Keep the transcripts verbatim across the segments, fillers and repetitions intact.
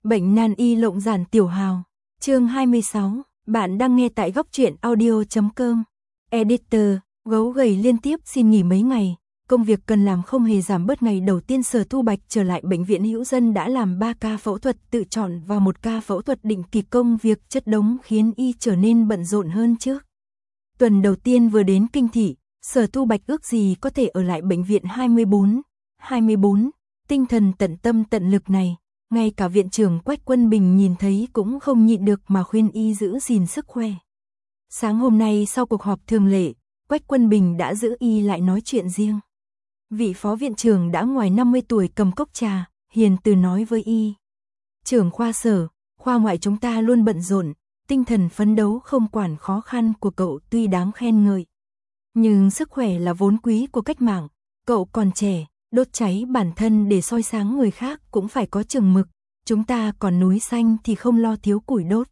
Bệnh nan y lộng giản tiểu hào. Chương hai mươi sáu, bạn đang nghe tại góc truyện audio chấm com. Editor, gấu gầy liên tiếp xin nghỉ mấy ngày, công việc cần làm không hề giảm bớt. Ngày đầu tiên Sở Thu Bạch trở lại bệnh viện Hữu Dân đã làm ba ca phẫu thuật tự chọn và một ca phẫu thuật định kỳ. Công việc chất đống khiến y trở nên bận rộn hơn trước. Tuần đầu tiên vừa đến kinh thị, Sở Thu Bạch ước gì có thể ở lại bệnh viện hai mươi bốn, hai mươi bốn, tinh thần tận tâm tận lực này. Ngay cả viện trưởng Quách Quân Bình nhìn thấy cũng không nhịn được mà khuyên y giữ gìn sức khỏe. Sáng hôm nay sau cuộc họp thường lệ, Quách Quân Bình đã giữ y lại nói chuyện riêng. Vị phó viện trưởng đã ngoài năm mươi tuổi cầm cốc trà, hiền từ nói với y. Trưởng khoa Sở, khoa ngoại chúng ta luôn bận rộn, tinh thần phấn đấu không quản khó khăn của cậu tuy đáng khen ngợi. Nhưng sức khỏe là vốn quý của cách mạng, cậu còn trẻ. Đốt cháy bản thân để soi sáng người khác cũng phải có chừng mực, chúng ta còn núi xanh thì không lo thiếu củi đốt.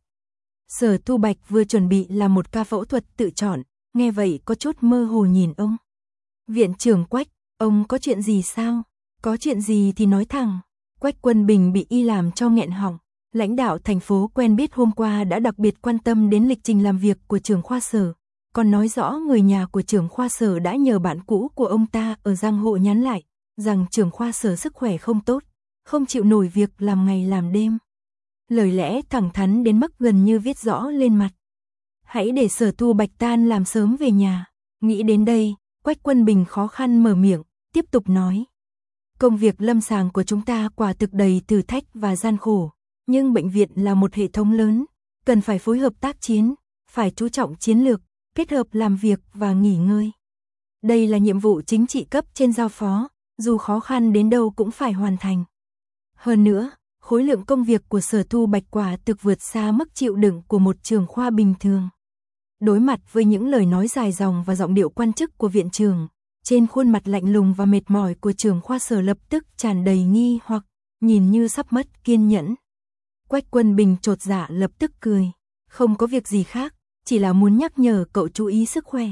Sở Thu Bạch vừa chuẩn bị làm một ca phẫu thuật tự chọn, nghe vậy có chút mơ hồ nhìn ông. Viện trưởng Quách, ông có chuyện gì sao? Có chuyện gì thì nói thẳng. Quách Quân Bình bị y làm cho nghẹn họng. Lãnh đạo thành phố quen biết hôm qua đã đặc biệt quan tâm đến lịch trình làm việc của trưởng khoa Sở, còn nói rõ người nhà của trưởng khoa Sở đã nhờ bạn cũ của ông ta ở Giang Hộ nhắn lại rằng trưởng khoa Sở sức khỏe không tốt, không chịu nổi việc làm ngày làm đêm. Lời lẽ thẳng thắn đến mức gần như viết rõ lên mặt. Hãy để Sở Thu Bạch tan làm sớm về nhà. Nghĩ đến đây, Quách Quân Bình khó khăn mở miệng, tiếp tục nói. Công việc lâm sàng của chúng ta quả thực đầy thử thách và gian khổ, nhưng bệnh viện là một hệ thống lớn, cần phải phối hợp tác chiến, phải chú trọng chiến lược, kết hợp làm việc và nghỉ ngơi. Đây là nhiệm vụ chính trị cấp trên giao phó, dù khó khăn đến đâu cũng phải hoàn thành. Hơn nữa, khối lượng công việc của Sở Thu Bạch quả thực vượt xa mức chịu đựng của một trưởng khoa bình thường. Đối mặt với những lời nói dài dòng và giọng điệu quan chức của viện trưởng, trên khuôn mặt lạnh lùng và mệt mỏi của trưởng khoa Sở lập tức tràn đầy nghi hoặc, nhìn như sắp mất kiên nhẫn. Quách Quân Bình chột dạ lập tức cười, không có việc gì khác, chỉ là muốn nhắc nhở cậu chú ý sức khỏe.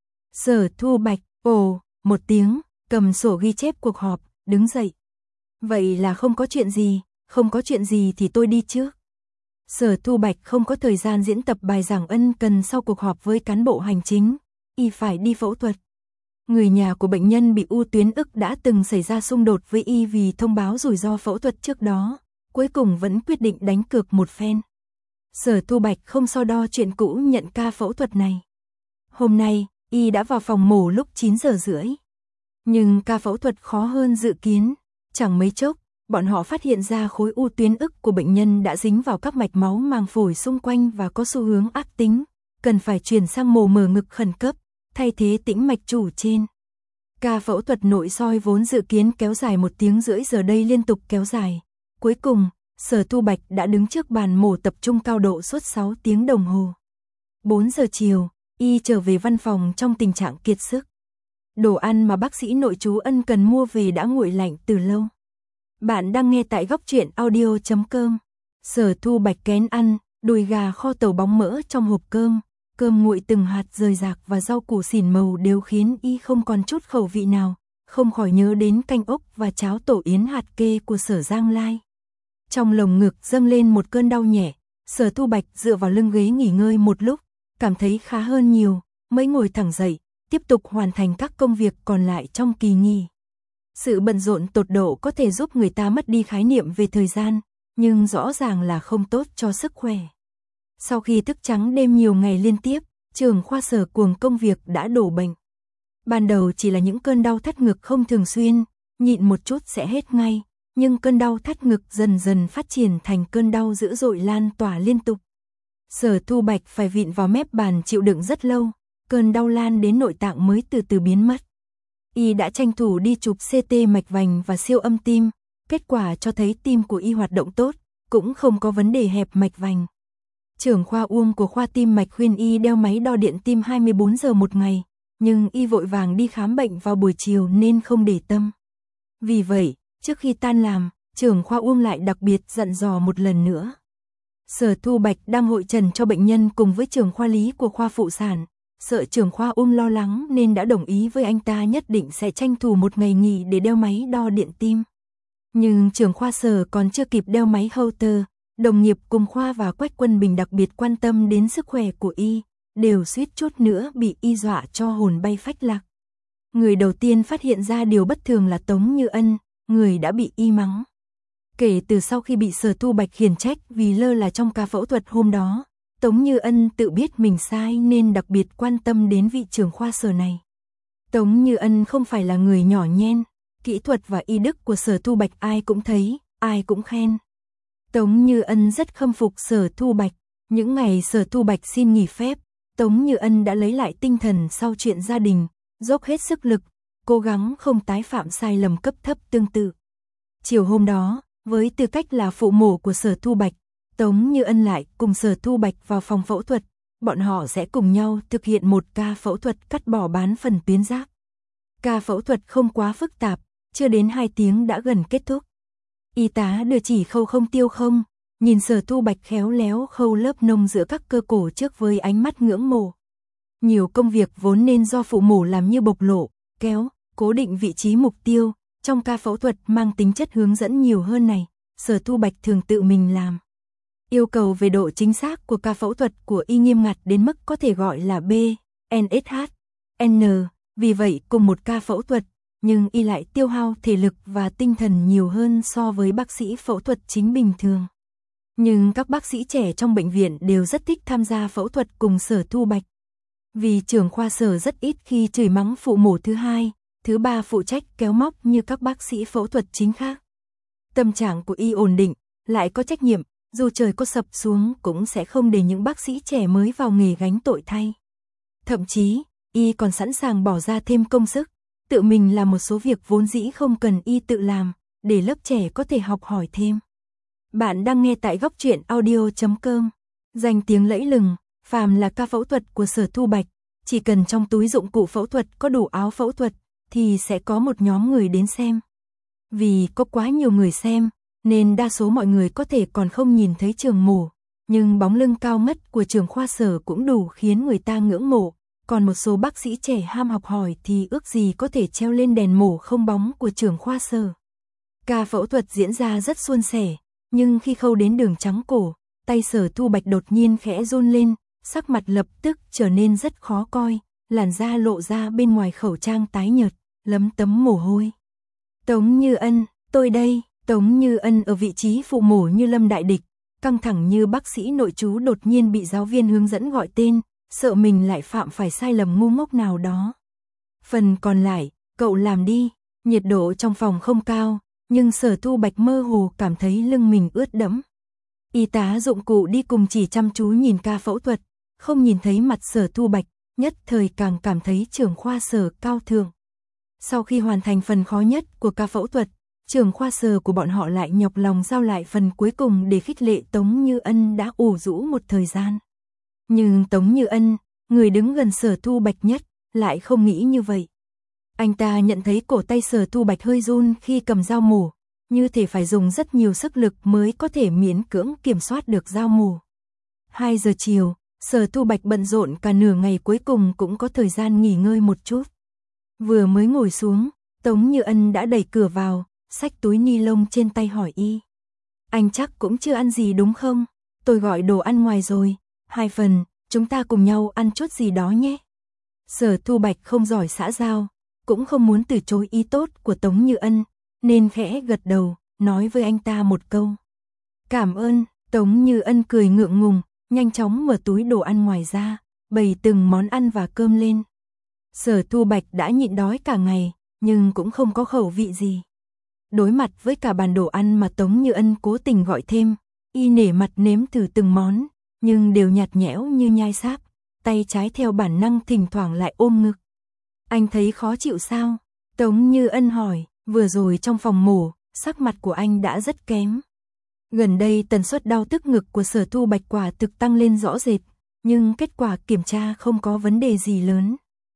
Sở Thu Bạch, ồ, một tiếng, cầm sổ ghi chép cuộc họp, đứng dậy. Vậy là không có chuyện gì, không có chuyện gì thì tôi đi trước. Sở Thu Bạch không có thời gian diễn tập bài giảng ân cần sau cuộc họp với cán bộ hành chính, y phải đi phẫu thuật. Người nhà của bệnh nhân bị u tuyến ức đã từng xảy ra xung đột với y vì thông báo rủi ro phẫu thuật trước đó, cuối cùng vẫn quyết định đánh cược một phen. Sở Thu Bạch không so đo chuyện cũ nhận ca phẫu thuật này. Hôm nay, y đã vào phòng mổ lúc chín giờ rưỡi. Nhưng ca phẫu thuật khó hơn dự kiến, chẳng mấy chốc, bọn họ phát hiện ra khối u tuyến ức của bệnh nhân đã dính vào các mạch máu màng phổi xung quanh và có xu hướng ác tính, cần phải chuyển sang mổ mở ngực khẩn cấp, thay thế tĩnh mạch chủ trên. Ca phẫu thuật nội soi vốn dự kiến kéo dài một tiếng rưỡi giờ đây liên tục kéo dài. Cuối cùng, Sở Thu Bạch đã đứng trước bàn mổ tập trung cao độ suốt sáu tiếng đồng hồ. bốn giờ chiều, y trở về văn phòng trong tình trạng kiệt sức. Đồ ăn mà bác sĩ nội trú ân cần mua về đã nguội lạnh từ lâu. Bạn đang nghe tại góc truyện audio chấm com. Sở Thu Bạch kén ăn, đùi gà kho tàu bóng mỡ trong hộp cơm, cơm nguội từng hạt rời rạc và rau củ xỉn màu đều khiến y không còn chút khẩu vị nào, không khỏi nhớ đến canh ốc và cháo tổ yến hạt kê của Sở Giang Lai. Trong lồng ngực dâng lên một cơn đau nhẹ, Sở Thu Bạch dựa vào lưng ghế nghỉ ngơi một lúc, cảm thấy khá hơn nhiều, mới ngồi thẳng dậy, tiếp tục hoàn thành các công việc còn lại trong kỳ nghỉ. Sự bận rộn tột độ có thể giúp người ta mất đi khái niệm về thời gian, nhưng rõ ràng là không tốt cho sức khỏe. Sau khi thức trắng đêm nhiều ngày liên tiếp, trưởng khoa Sở cuồng công việc đã đổ bệnh. Ban đầu chỉ là những cơn đau thắt ngực không thường xuyên, nhịn một chút sẽ hết ngay, nhưng cơn đau thắt ngực dần dần phát triển thành cơn đau dữ dội lan tỏa liên tục. Sở Thu Bạch phải vịn vào mép bàn chịu đựng rất lâu, cơn đau lan đến nội tạng mới từ từ biến mất. Y đã tranh thủ đi chụp xê tê mạch vành và siêu âm tim, kết quả cho thấy tim của y hoạt động tốt, cũng không có vấn đề hẹp mạch vành. Trưởng khoa Uông của khoa tim mạch khuyên y đeo máy đo điện tim hai mươi bốn giờ một ngày, nhưng y vội vàng đi khám bệnh vào buổi chiều nên không để tâm. Vì vậy, trước khi tan làm, trưởng khoa Uông lại đặc biệt dặn dò một lần nữa. Sở Thu Bạch đang hội trần cho bệnh nhân cùng với trưởng khoa lý của khoa phụ sản, sợ trưởng khoa Uông lo lắng nên đã đồng ý với anh ta nhất định sẽ tranh thủ một ngày nghỉ để đeo máy đo điện tim. Nhưng trưởng khoa Sở còn chưa kịp đeo máy Holter, đồng nghiệp cùng khoa và Quách Quân Bình đặc biệt quan tâm đến sức khỏe của y, đều suýt chút nữa bị y dọa cho hồn bay phách lạc. Người đầu tiên phát hiện ra điều bất thường là Tống Như Ân, người đã bị y mắng. Kể từ sau khi bị Sở Thu Bạch khiển trách vì lơ là trong ca phẫu thuật hôm đó, Tống Như Ân tự biết mình sai nên đặc biệt quan tâm đến vị trưởng khoa Sở này. Tống Như Ân không phải là người nhỏ nhen, kỹ thuật và y đức của Sở Thu Bạch ai cũng thấy, ai cũng khen. Tống Như Ân rất khâm phục Sở Thu Bạch, những ngày Sở Thu Bạch xin nghỉ phép, Tống Như Ân đã lấy lại tinh thần sau chuyện gia đình, dốc hết sức lực, cố gắng không tái phạm sai lầm cấp thấp tương tự. Chiều hôm đó, với tư cách là phụ mổ của Sở Thu Bạch, Tống Như Ân lại cùng Sở Thu Bạch vào phòng phẫu thuật, bọn họ sẽ cùng nhau thực hiện một ca phẫu thuật cắt bỏ bán phần tuyến giáp. Ca phẫu thuật không quá phức tạp, chưa đến hai tiếng đã gần kết thúc. Y tá đưa chỉ khâu không tiêu không, nhìn Sở Thu Bạch khéo léo khâu lớp nông giữa các cơ cổ trước với ánh mắt ngưỡng mộ. Nhiều công việc vốn nên do phụ mổ làm như bộc lộ, kéo, cố định vị trí mục tiêu, trong ca phẫu thuật mang tính chất hướng dẫn nhiều hơn này, Sở Thu Bạch thường tự mình làm. Yêu cầu về độ chính xác của ca phẫu thuật của y nghiêm ngặt đến mức có thể gọi là B, N S H, N, vì vậy cùng một ca phẫu thuật, nhưng y lại tiêu hao thể lực và tinh thần nhiều hơn so với bác sĩ phẫu thuật chính bình thường. Nhưng các bác sĩ trẻ trong bệnh viện đều rất thích tham gia phẫu thuật cùng Sở Thu Bạch. Vì trưởng khoa Sở rất ít khi chửi mắng phụ mổ thứ hai, thứ ba phụ trách kéo móc như các bác sĩ phẫu thuật chính khác. Tâm trạng của y ổn định, lại có trách nhiệm, dù trời có sập xuống cũng sẽ không để những bác sĩ trẻ mới vào nghề gánh tội thay. Thậm chí, y còn sẵn sàng bỏ ra thêm công sức, tự mình làm một số việc vốn dĩ không cần y tự làm, để lớp trẻ có thể học hỏi thêm. Bạn đang nghe tại góc truyện audio chấm com. Danh tiếng lẫy lừng, phàm là ca phẫu thuật của Sở Thu Bạch, chỉ cần trong túi dụng cụ phẫu thuật có đủ áo phẫu thuật, thì sẽ có một nhóm người đến xem. Vì có quá nhiều người xem, nên đa số mọi người có thể còn không nhìn thấy trường mổ, nhưng bóng lưng cao ngất của trưởng khoa Sở cũng đủ khiến người ta ngưỡng mộ, còn một số bác sĩ trẻ ham học hỏi thì ước gì có thể treo lên đèn mổ không bóng của trưởng khoa Sở. Ca phẫu thuật diễn ra rất suôn sẻ, nhưng khi khâu đến đường trắng cổ, tay Sở Thu Bạch đột nhiên khẽ run lên, sắc mặt lập tức trở nên rất khó coi, làn da lộ ra bên ngoài khẩu trang tái nhợt, lấm tấm mồ hôi. Tống Như Ân, tôi đây. Tống Như Ân ở vị trí phụ mổ như lâm đại địch, căng thẳng như bác sĩ nội trú đột nhiên bị giáo viên hướng dẫn gọi tên, sợ mình lại phạm phải sai lầm ngu ngốc nào đó. Phần còn lại, cậu làm đi. Nhiệt độ trong phòng không cao, nhưng Sở Thu Bạch mơ hồ cảm thấy lưng mình ướt đẫm. Y tá dụng cụ đi cùng chỉ chăm chú nhìn ca phẫu thuật, không nhìn thấy mặt Sở Thu Bạch, nhất thời càng cảm thấy trưởng khoa Sở cao thượng. Sau khi hoàn thành phần khó nhất của ca phẫu thuật, trưởng khoa Sở của bọn họ lại nhọc lòng giao lại phần cuối cùng để khích lệ Tống Như Ân đã ủ rũ một thời gian. Nhưng Tống Như Ân, người đứng gần Sở Thu Bạch nhất, lại không nghĩ như vậy. Anh ta nhận thấy cổ tay Sở Thu Bạch hơi run khi cầm dao mổ, như thể phải dùng rất nhiều sức lực mới có thể miễn cưỡng kiểm soát được dao mổ. hai giờ chiều, Sở Thu Bạch bận rộn cả nửa ngày cuối cùng cũng có thời gian nghỉ ngơi một chút. Vừa mới ngồi xuống, Tống Như Ân đã đẩy cửa vào, xách túi ni lông trên tay hỏi y. Anh chắc cũng chưa ăn gì đúng không? Tôi gọi đồ ăn ngoài rồi, hai phần, chúng ta cùng nhau ăn chút gì đó nhé. Sở Thu Bạch không giỏi xã giao, cũng không muốn từ chối ý tốt của Tống Như Ân, nên khẽ gật đầu, nói với anh ta một câu. Cảm ơn. Tống Như Ân cười ngượng ngùng, nhanh chóng mở túi đồ ăn ngoài ra, bày từng món ăn và cơm lên. Sở Thu Bạch đã nhịn đói cả ngày, nhưng cũng không có khẩu vị gì. Đối mặt với cả bàn đồ ăn mà Tống Như Ân cố tình gọi thêm, y nể mặt nếm thử từng món, nhưng đều nhạt nhẽo như nhai sáp, tay trái theo bản năng thỉnh thoảng lại ôm ngực. Anh thấy khó chịu sao? Tống Như Ân hỏi, vừa rồi trong phòng mổ, sắc mặt của anh đã rất kém. Gần đây tần suất đau tức ngực của Sở Thu Bạch quả thực tăng lên rõ rệt, nhưng kết quả kiểm tra không có vấn đề gì lớn.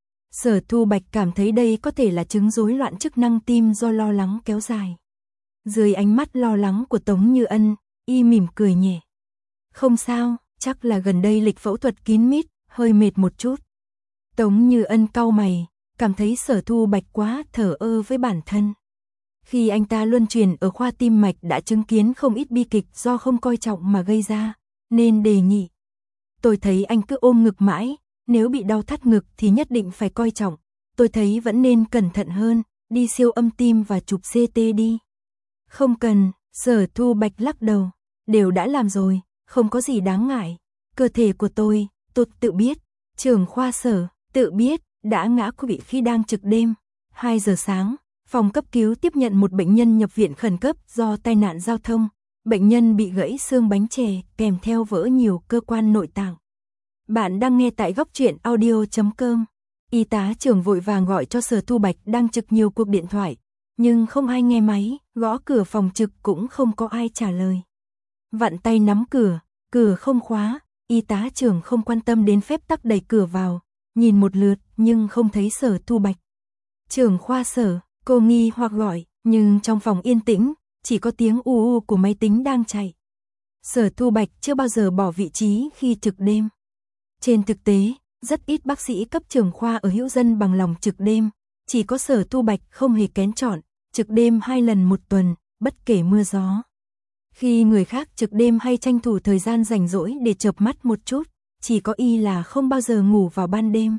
Sở Thu Bạch cảm thấy đây có thể là chứng rối loạn chức năng tim do lo lắng kéo dài. Dưới ánh mắt lo lắng của Tống Như Ân, y mỉm cười nhẹ. Không sao, chắc là gần đây lịch phẫu thuật kín mít, hơi mệt một chút. Tống Như Ân cau mày, cảm thấy Sở Thu Bạch quá thờ ơ với bản thân. Khi anh ta luân truyền ở khoa tim mạch đã chứng kiến không ít bi kịch do không coi trọng mà gây ra, nên đề nghị. Tôi thấy anh cứ ôm ngực mãi, nếu bị đau thắt ngực thì nhất định phải coi trọng. Tôi thấy vẫn nên cẩn thận hơn, đi siêu âm tim và chụp xê tê đi. Không cần, Sở Thu Bạch lắc đầu, đều đã làm rồi, không có gì đáng ngại. Cơ thể của tôi, tôi tự biết. Trưởng khoa Sở, tự biết, đã ngã quỵ khi đang trực đêm. hai giờ sáng, phòng cấp cứu tiếp nhận một bệnh nhân nhập viện khẩn cấp do tai nạn giao thông. Bệnh nhân bị gãy xương bánh chè kèm theo vỡ nhiều cơ quan nội tạng. Bạn đang nghe tại góc truyện audio chấm com. Y tá trưởng vội vàng gọi cho Sở Thu Bạch đang trực nhiều cuộc điện thoại, nhưng không ai nghe máy, gõ cửa phòng trực cũng không có ai trả lời. Vặn tay nắm cửa, cửa không khóa, y tá trưởng không quan tâm đến phép tắc đẩy cửa vào, nhìn một lượt nhưng không thấy Sở Thu Bạch. Trưởng khoa Sở, cô nghi hoặc gọi, nhưng trong phòng yên tĩnh, chỉ có tiếng u u của máy tính đang chạy. Sở Thu Bạch chưa bao giờ bỏ vị trí khi trực đêm. Trên thực tế, rất ít bác sĩ cấp trưởng khoa ở Hữu Dân bằng lòng trực đêm, chỉ có Sở Thu Bạch không hề kén chọn, trực đêm hai lần một tuần, bất kể mưa gió. Khi người khác trực đêm hay tranh thủ thời gian rảnh rỗi để chợp mắt một chút, chỉ có y là không bao giờ ngủ vào ban đêm.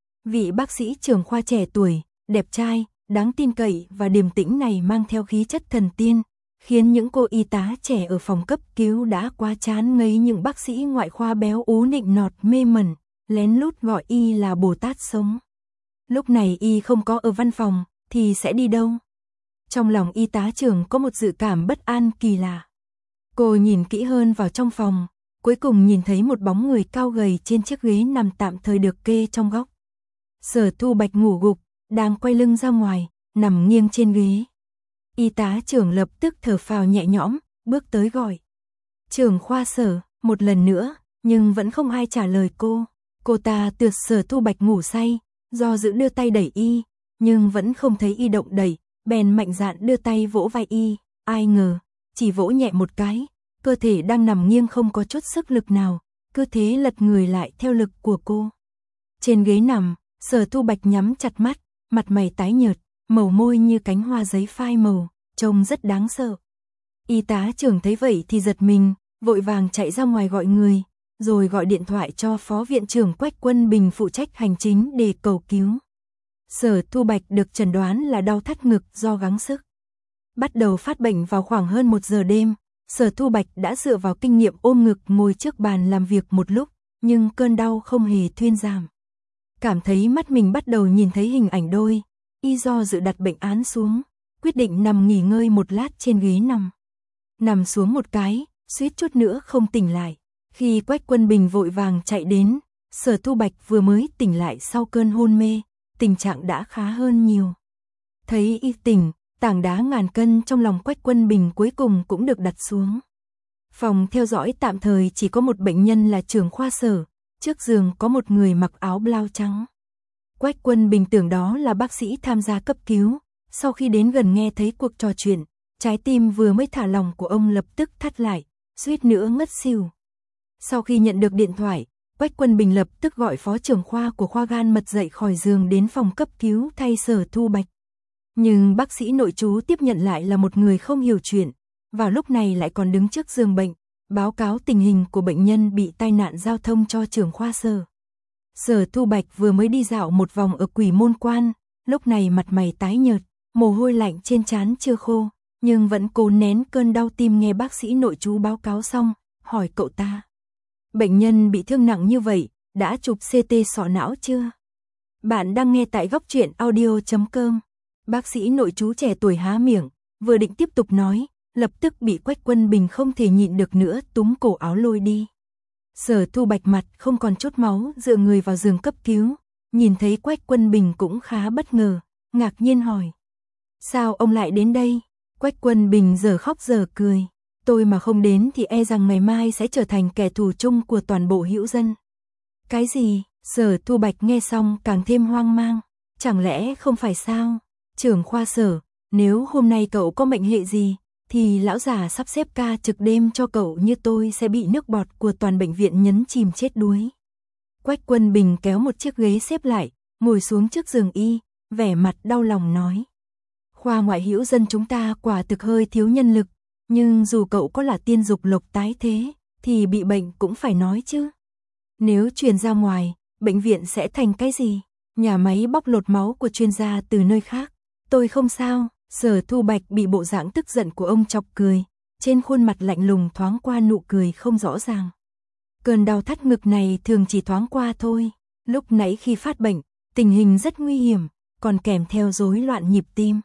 Vị bác sĩ trưởng khoa trẻ tuổi, đẹp trai, đáng tin cậy và điềm tĩnh này mang theo khí chất thần tiên, khiến những cô y tá trẻ ở phòng cấp cứu đã quá chán ngấy những bác sĩ ngoại khoa béo ú nịnh nọt mê mẩn, lén lút gọi y là Bồ Tát sống. Lúc này y không có ở văn phòng, thì sẽ đi đâu? Trong lòng y tá trưởng có một dự cảm bất an kỳ lạ. Cô nhìn kỹ hơn vào trong phòng, cuối cùng nhìn thấy một bóng người cao gầy trên chiếc ghế nằm tạm thời được kê trong góc. Sở Thu Bạch ngủ gục, đang quay lưng ra ngoài, nằm nghiêng trên ghế. Y tá trưởng lập tức thở phào nhẹ nhõm, bước tới gọi. Trưởng khoa Sở, một lần nữa, nhưng vẫn không ai trả lời cô. Cô ta tưởng Sở Thu Bạch ngủ say, do dự đưa tay đẩy y, nhưng vẫn không thấy y động đẩy, bèn mạnh dạn đưa tay vỗ vai y, ai ngờ, chỉ vỗ nhẹ một cái, cơ thể đang nằm nghiêng không có chút sức lực nào, cứ thế lật người lại theo lực của cô. Trên ghế nằm, Sở Thu Bạch nhắm chặt mắt, mặt mày tái nhợt, màu môi như cánh hoa giấy phai màu, trông rất đáng sợ. Y tá trưởng thấy vậy thì giật mình, vội vàng chạy ra ngoài gọi người, rồi gọi điện thoại cho Phó Viện trưởng Quách Quân Bình phụ trách hành chính để cầu cứu. Sở Thu Bạch được chẩn đoán là đau thắt ngực do gắng sức. Bắt đầu phát bệnh vào khoảng hơn một giờ đêm, Sở Thu Bạch đã dựa vào kinh nghiệm ôm ngực ngồi trước bàn làm việc một lúc, nhưng cơn đau không hề thuyên giảm. Cảm thấy mắt mình bắt đầu nhìn thấy hình ảnh đôi, y do dự đặt bệnh án xuống, quyết định nằm nghỉ ngơi một lát trên ghế nằm. Nằm xuống một cái, suýt chút nữa không tỉnh lại. Khi Quách Quân Bình vội vàng chạy đến, Sở Thu Bạch vừa mới tỉnh lại sau cơn hôn mê, tình trạng đã khá hơn nhiều. Thấy y tỉnh, tảng đá ngàn cân trong lòng Quách Quân Bình cuối cùng cũng được đặt xuống. Phòng theo dõi tạm thời chỉ có một bệnh nhân là trưởng khoa Sở, trước giường có một người mặc áo blau trắng. Quách Quân Bình tưởng đó là bác sĩ tham gia cấp cứu, sau khi đến gần nghe thấy cuộc trò chuyện, trái tim vừa mới thả lỏng của ông lập tức thắt lại, suýt nữa ngất xỉu. Sau khi nhận được điện thoại, Quách Quân Bình lập tức gọi phó trưởng khoa của khoa gan mật dậy khỏi giường đến phòng cấp cứu thay Sở Thu Bạch. Nhưng bác sĩ nội trú tiếp nhận lại là một người không hiểu chuyện, vào lúc này lại còn đứng trước giường bệnh, báo cáo tình hình của bệnh nhân bị tai nạn giao thông cho trưởng khoa Sở. Sở Thu Bạch vừa mới đi dạo một vòng ở Quỷ Môn Quan, lúc này mặt mày tái nhợt, mồ hôi lạnh trên trán chưa khô, nhưng vẫn cố nén cơn đau tim nghe bác sĩ nội trú báo cáo xong, hỏi cậu ta. Bệnh nhân bị thương nặng như vậy, đã chụp xê tê sọ não chưa? Bạn đang nghe tại góc truyện audio chấm com. Bác sĩ nội trú trẻ tuổi há miệng, vừa định tiếp tục nói, lập tức bị Quách Quân Bình không thể nhịn được nữa túm cổ áo lôi đi. Sở Thu Bạch mặt không còn chút máu dựa người vào giường cấp cứu, nhìn thấy Quách Quân Bình cũng khá bất ngờ, ngạc nhiên hỏi. Sao ông lại đến đây? Quách Quân Bình giờ khóc giờ cười. Tôi mà không đến thì e rằng ngày mai sẽ trở thành kẻ thù chung của toàn bộ Hữu Dân. Cái gì? Sở Thu Bạch nghe xong càng thêm hoang mang. Chẳng lẽ không phải sao? Trưởng khoa Sở, nếu hôm nay cậu có mệnh hệ gì, thì lão già sắp xếp ca trực đêm cho cậu như tôi sẽ bị nước bọt của toàn bệnh viện nhấn chìm chết đuối. Quách Quân Bình kéo một chiếc ghế xếp lại, ngồi xuống trước giường y, vẻ mặt đau lòng nói. Khoa ngoại hữu dân chúng ta quả thực hơi thiếu nhân lực, nhưng dù cậu có là tiên dục lộc tái thế, thì bị bệnh cũng phải nói chứ. Nếu truyền ra ngoài, bệnh viện sẽ thành cái gì? Nhà máy bóc lột máu của chuyên gia từ nơi khác. Tôi không sao. Sở Thu Bạch bị bộ dạng tức giận của ông chọc cười, trên khuôn mặt lạnh lùng thoáng qua nụ cười không rõ ràng. Cơn đau thắt ngực này thường chỉ thoáng qua thôi, lúc nãy khi phát bệnh, tình hình rất nguy hiểm, còn kèm theo rối loạn nhịp tim.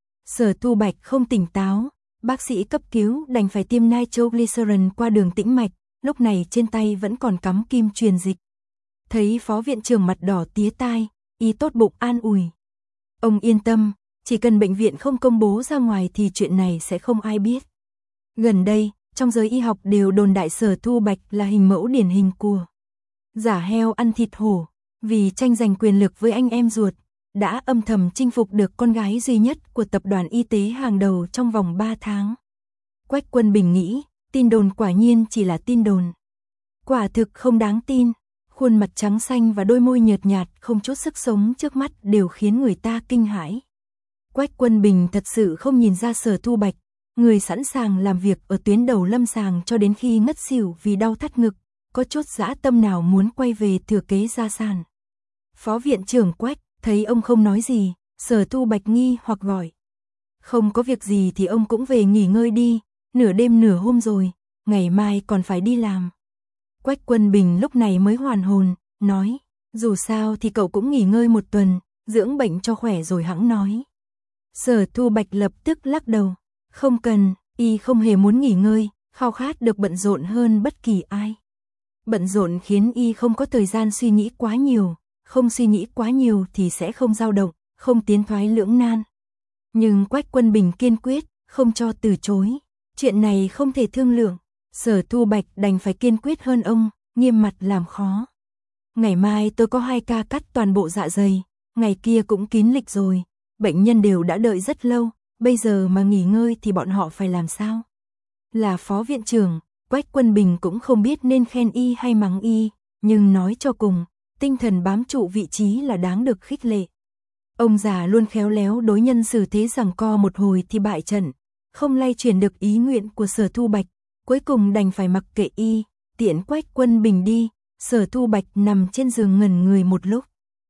Sở Thu Bạch không tỉnh táo, bác sĩ cấp cứu đành phải tiêm nitroglycerin qua đường tĩnh mạch, lúc này trên tay vẫn còn cắm kim truyền dịch. Thấy phó viện trưởng mặt đỏ tía tai, y tốt bụng an ủi. Ông yên tâm, chỉ cần bệnh viện không công bố ra ngoài thì chuyện này sẽ không ai biết. Gần đây, trong giới y học đều đồn đại Sở Thu Bạch là hình mẫu điển hình của giả heo ăn thịt hổ, vì tranh giành quyền lực với anh em ruột, đã âm thầm chinh phục được con gái duy nhất của tập đoàn y tế hàng đầu trong vòng ba tháng. Quách Quân Bình nghĩ, tin đồn quả nhiên chỉ là tin đồn. Quả thực không đáng tin, khuôn mặt trắng xanh và đôi môi nhợt nhạt không chút sức sống trước mắt đều khiến người ta kinh hãi. Quách Quân Bình thật sự không nhìn ra Sở Thu Bạch, người sẵn sàng làm việc ở tuyến đầu lâm sàng cho đến khi ngất xỉu vì đau thắt ngực, có chút dã tâm nào muốn quay về thừa kế gia sản. Phó viện trưởng Quách, thấy ông không nói gì, Sở Thu Bạch nghi hoặc gọi. Không có việc gì thì ông cũng về nghỉ ngơi đi, nửa đêm nửa hôm rồi, ngày mai còn phải đi làm. Quách Quân Bình lúc này mới hoàn hồn, nói, dù sao thì cậu cũng nghỉ ngơi một tuần, dưỡng bệnh cho khỏe rồi hẵng nói. Sở Thu Bạch lập tức lắc đầu, không cần, y không hề muốn nghỉ ngơi, khao khát được bận rộn hơn bất kỳ ai. Bận rộn khiến y không có thời gian suy nghĩ quá nhiều, không suy nghĩ quá nhiều thì sẽ không dao động, không tiến thoái lưỡng nan. Nhưng Quách Quân Bình kiên quyết, không cho từ chối, chuyện này không thể thương lượng. Sở Thu Bạch đành phải kiên quyết hơn ông, nghiêm mặt làm khó. Ngày mai tôi có hai ca cắt toàn bộ dạ dày, ngày kia cũng kín lịch rồi, bệnh nhân đều đã đợi rất lâu, bây giờ mà nghỉ ngơi thì bọn họ phải làm sao? Là phó viện trưởng, Quách Quân Bình cũng không biết nên khen y hay mắng y, nhưng nói cho cùng, tinh thần bám trụ vị trí là đáng được khích lệ. Ông già luôn khéo léo đối nhân xử thế, giằng co một hồi thì bại trận, không lay chuyển được ý nguyện của Sở Thu Bạch, cuối cùng đành phải mặc kệ y, tiễn Quách Quân Bình đi. Sở Thu Bạch nằm trên giường ngẩn người một lúc.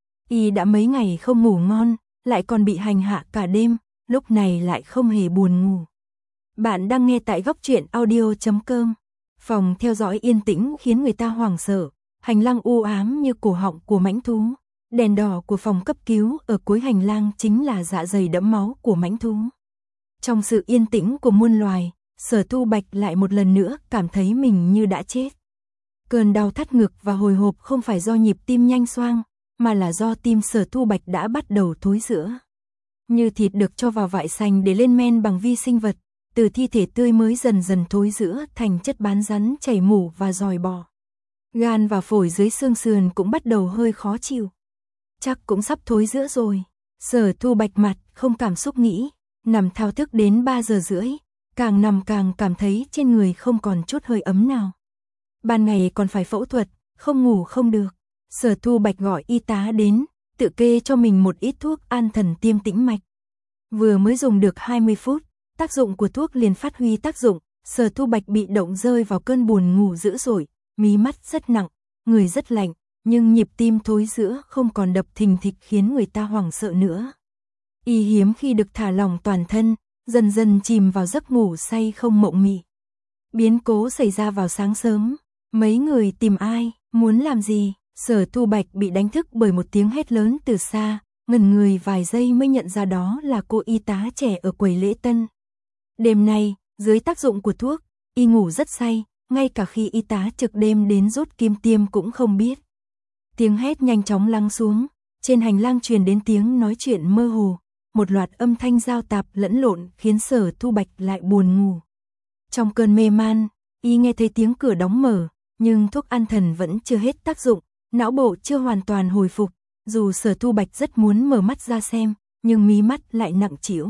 Y đã mấy ngày không ngủ ngon, lại còn bị hành hạ cả đêm, lúc này lại không hề buồn ngủ. Bạn đang nghe tại góc truyện audio chấm com. Phòng theo dõi yên tĩnh khiến người ta hoảng sợ, hành lang u ám như cổ họng của mãnh thú. Đèn đỏ của phòng cấp cứu ở cuối hành lang chính là dạ dày đẫm máu của mãnh thú. Trong sự yên tĩnh của muôn loài, Sở Thu Bạch lại một lần nữa cảm thấy mình như đã chết. Cơn đau thắt ngực và hồi hộp không phải do nhịp tim nhanh xoang, mà là do tim Sở Thu Bạch đã bắt đầu thối rữa. Như thịt được cho vào vại sành để lên men bằng vi sinh vật, từ thi thể tươi mới dần dần thối rữa thành chất bán rắn chảy mủ và giòi bò. Gan và phổi dưới xương sườn cũng bắt đầu hơi khó chịu. Chắc cũng sắp thối rữa rồi. Sở Thu Bạch mặt không cảm xúc nghĩ, nằm thao thức đến ba giờ rưỡi, càng nằm càng cảm thấy trên người không còn chút hơi ấm nào. Ban ngày còn phải phẫu thuật, không ngủ không được. Sở Thu Bạch gọi y tá đến, tự kê cho mình một ít thuốc an thần tiêm tĩnh mạch. Vừa mới dùng được hai mươi phút, tác dụng của thuốc liền phát huy tác dụng, Sở Thu Bạch bị động rơi vào cơn buồn ngủ dữ dội, mí mắt rất nặng, người rất lạnh, nhưng nhịp tim thối rữa không còn đập thình thịch khiến người ta hoảng sợ nữa. Y hiếm khi được thả lỏng toàn thân, dần dần chìm vào giấc ngủ say không mộng mị. Biến cố xảy ra vào sáng sớm, mấy người tìm ai, muốn làm gì? Sở Thu Bạch bị đánh thức bởi một tiếng hét lớn từ xa, ngẩn người vài giây mới nhận ra đó là cô y tá trẻ ở quầy lễ tân. Đêm nay, dưới tác dụng của thuốc, y ngủ rất say, ngay cả khi y tá trực đêm đến rút kim tiêm cũng không biết. Tiếng hét nhanh chóng lắng xuống, trên hành lang truyền đến tiếng nói chuyện mơ hồ, một loạt âm thanh giao tạp lẫn lộn khiến Sở Thu Bạch lại buồn ngủ. Trong cơn mê man, y nghe thấy tiếng cửa đóng mở, nhưng thuốc an thần vẫn chưa hết tác dụng, não bộ chưa hoàn toàn hồi phục, dù Sở Thu Bạch rất muốn mở mắt ra xem, nhưng mí mắt lại nặng trĩu.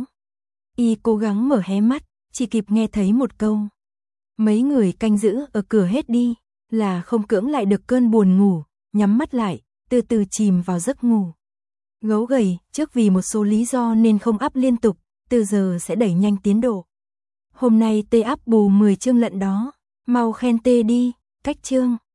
Y cố gắng mở hé mắt, chỉ kịp nghe thấy một câu. Mấy người canh giữ ở cửa hết đi, là không cưỡng lại được cơn buồn ngủ, nhắm mắt lại, từ từ chìm vào giấc ngủ. Gấu gầy, trước vì một số lý do nên không áp liên tục, từ giờ sẽ đẩy nhanh tiến độ. Hôm nay T áp bù mười chương lận đó, mau khen T đi, cách chương.